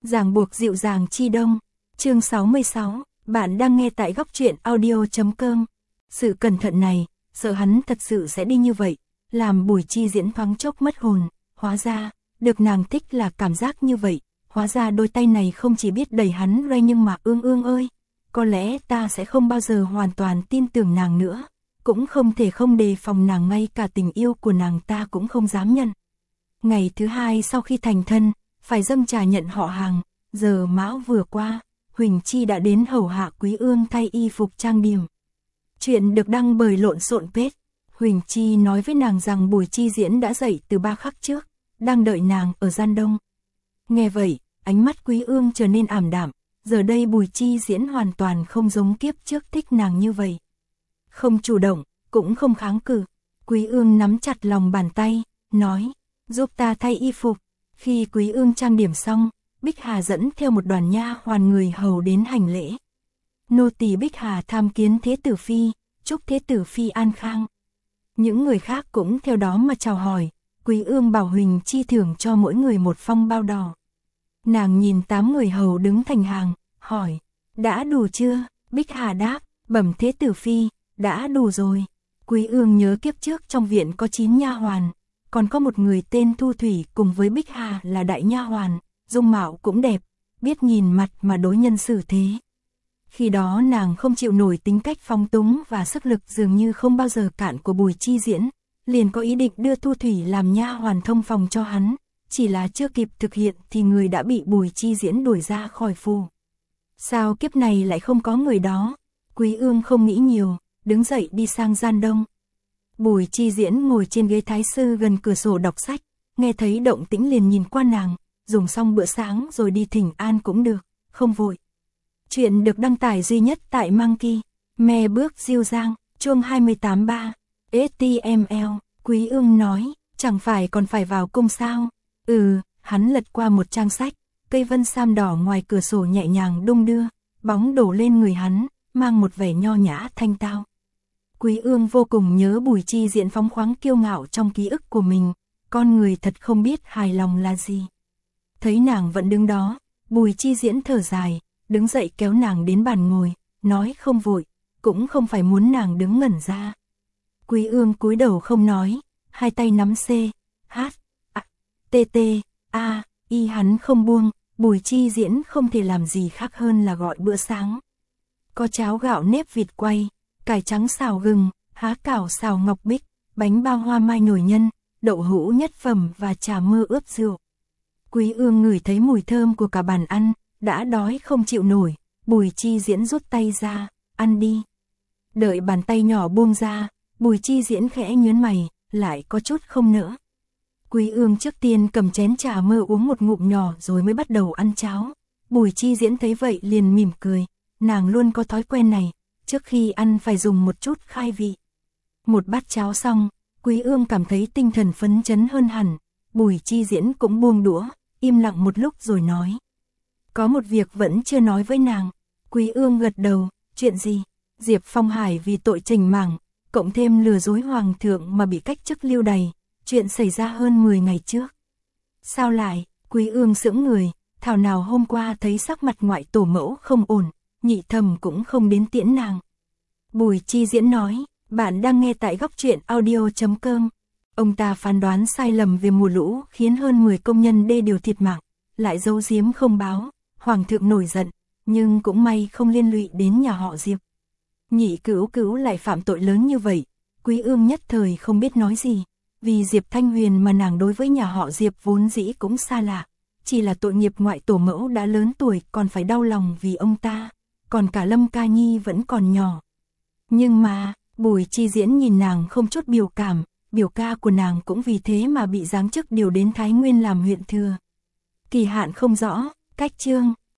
Ràng buộc dịu dàng chi đông. Chương 66, bạn đang nghe tại góc truyện audio.com. Sự cẩn thận này, sợ hắn thật sự sẽ đi như vậy, làm Bùi Chi Diễn thoáng chốc mất hồn. Hóa ra, được nàng thích là cảm giác như vậy. Hóa ra đôi tay này không chỉ biết đẩy hắn ray nhưng mà ương ơi. Có lẽ ta sẽ không bao giờ hoàn toàn tin tưởng nàng nữa. Cũng không thể không đề phòng nàng, ngay cả tình yêu của nàng ta cũng không dám nhận. Ngày thứ hai sau khi thành thân, phải dâng trà nhận họ hàng. Giờ mão vừa qua, Huỳnh Chi đã đến hầu hạ Quý Ương thay y phục trang điểm. Chuyện được đăng bởi Lộn Xộn Page. Huỳnh Chi nói với nàng rằng Bùi Chi Diễn đã dậy từ 3 khắc trước, đang đợi nàng ở gian đông. Nghe vậy, ánh mắt Quý Ương trở nên ảm đạm, giờ đây Bùi Chi Diễn hoàn toàn không giống kiếp trước thích nàng như vậy. Không chủ động, cũng không kháng cự. Quý Ương nắm chặt lòng bàn tay, nói, giúp ta thay y phục. Khi Quý Ương trang điểm xong, Bích Hà dẫn theo một đoàn nha hoàn người hầu đến hành lễ. Nô tỳ Bích Hà tham kiến Thế tử phi, chúc Thế tử phi an khang. Những người khác cũng theo đó mà chào hỏi. Quý Ương bảo Huỳnh Chi thưởng cho mỗi người một phong bao đỏ. Nàng nhìn 8 người hầu đứng thành hàng, hỏi, đã đủ chưa? Bích Hà đáp, bẩm Thế tử phi, đã đủ rồi. Quý Ương nhớ kiếp trước trong viện có 9 nha hoàn, còn có một người tên Thu Thủy cùng với Bích Hà là đại nha hoàn, dung mạo cũng đẹp, biết nhìn mặt mà đối nhân xử thế. Khi đó nàng không chịu nổi tính cách phóng túng và sức lực dường như không bao giờ cạn của Bùi Chi Diễn, liền có ý định đưa Thu Thủy làm nha hoàn thông phòng cho hắn, chỉ là chưa kịp thực hiện thì người đã bị Bùi Chi Diễn đuổi ra khỏi phủ. Sao kiếp này lại không có người đó? Quý Ương không nghĩ nhiều, đứng dậy đi sang gian đông. Bùi Chi Diễn ngồi trên ghế thái sư gần cửa sổ đọc sách, nghe thấy động tĩnh liền nhìn qua nàng, dùng xong bữa sáng rồi đi thỉnh an cũng được, không vội. Chuyện được đăng tải duy nhất tại Monkey, me bước diêu giang, chương 28.3, HTML. Quý Ương nói, chẳng phải còn phải vào cung sao? Hắn lật qua một trang sách, cây vân sam đỏ ngoài cửa sổ nhẹ nhàng đung đưa, bóng đổ lên người hắn, mang một vẻ nho nhã thanh tao. Quý Ương vô cùng nhớ Bùi Chi Diễn phóng khoáng kiêu ngạo trong ký ức của mình, con người thật không biết hài lòng là gì. Thấy nàng vẫn đứng đó, Bùi Chi Diễn thở dài, đứng dậy kéo nàng đến bàn ngồi, nói không vội, cũng không phải muốn nàng đứng ngẩn ra. Quý Ương cúi đầu không nói, hai tay nắm C, H, A, T, T, A, Y hắn không buông. Bùi Chi Diễn không thể làm gì khác hơn là gọi bữa sáng. Có cháo gạo nếp vịt quay, cải trắng xào gừng, há cảo xào ngọc bích, bánh bao hoa mai nổi nhân, đậu hũ nhất phẩm và trà mơ ướp rượu. Quý Ương ngửi thấy mùi thơm của cả bàn ăn, đã đói không chịu nổi. Bùi Chi Diễn rút tay ra, ăn đi. Đợi bàn tay nhỏ buông ra, Bùi Chi Diễn khẽ nhướng mày, lại có chút không nỡ. Quý Ương trước tiên cầm chén trà mơ uống một ngụm nhỏ rồi mới bắt đầu ăn cháo. Bùi Chi Diễn thấy vậy liền mỉm cười, nàng luôn có thói quen này, trước khi ăn phải dùng một chút khai vị. Một bát cháo xong, Quý Ương cảm thấy tinh thần phấn chấn hơn hẳn. Bùi Chi Diễn cũng buông đũa, im lặng một lúc rồi nói, có một việc vẫn chưa nói với nàng. Quý Ương gật đầu, chuyện gì? Diệp Phong Hải vì tội trình mảng, cộng thêm lừa dối hoàng thượng mà bị cách chức lưu đày, chuyện xảy ra hơn 10 ngày trước. Sao lại? Quý Ương sững người, thảo nào hôm qua thấy sắc mặt ngoại tổ mẫu không ổn, nhị thầm cũng không đến tiễn nàng. Bùi Chi Diễn nói, bạn đang nghe tại góc truyện audio.com. Ông ta phán đoán sai lầm về mùa lũ khiến hơn 10 công nhân đê điều thiệt mạng, lại giấu giếm không báo. Hoàng thượng nổi giận, nhưng cũng may không liên lụy đến nhà họ Diệp. Nhị cữu lại phạm tội lớn như vậy, Quý Ương nhất thời không biết nói gì. Vì Diệp Thanh Huyền mà nàng đối với nhà họ Diệp vốn dĩ cũng xa lạ, chỉ là tội nghiệp ngoại tổ mẫu đã lớn tuổi còn phải đau lòng vì ông ta, còn cả Lâm Ca Nhi vẫn còn nhỏ. Nhưng mà, Bùi Chi Diễn nhìn nàng không chút biểu cảm, biểu ca của nàng cũng vì thế mà bị giáng chức điều đến Thái Nguyên làm huyện thừa. Kỳ hạn không rõ, cách chương.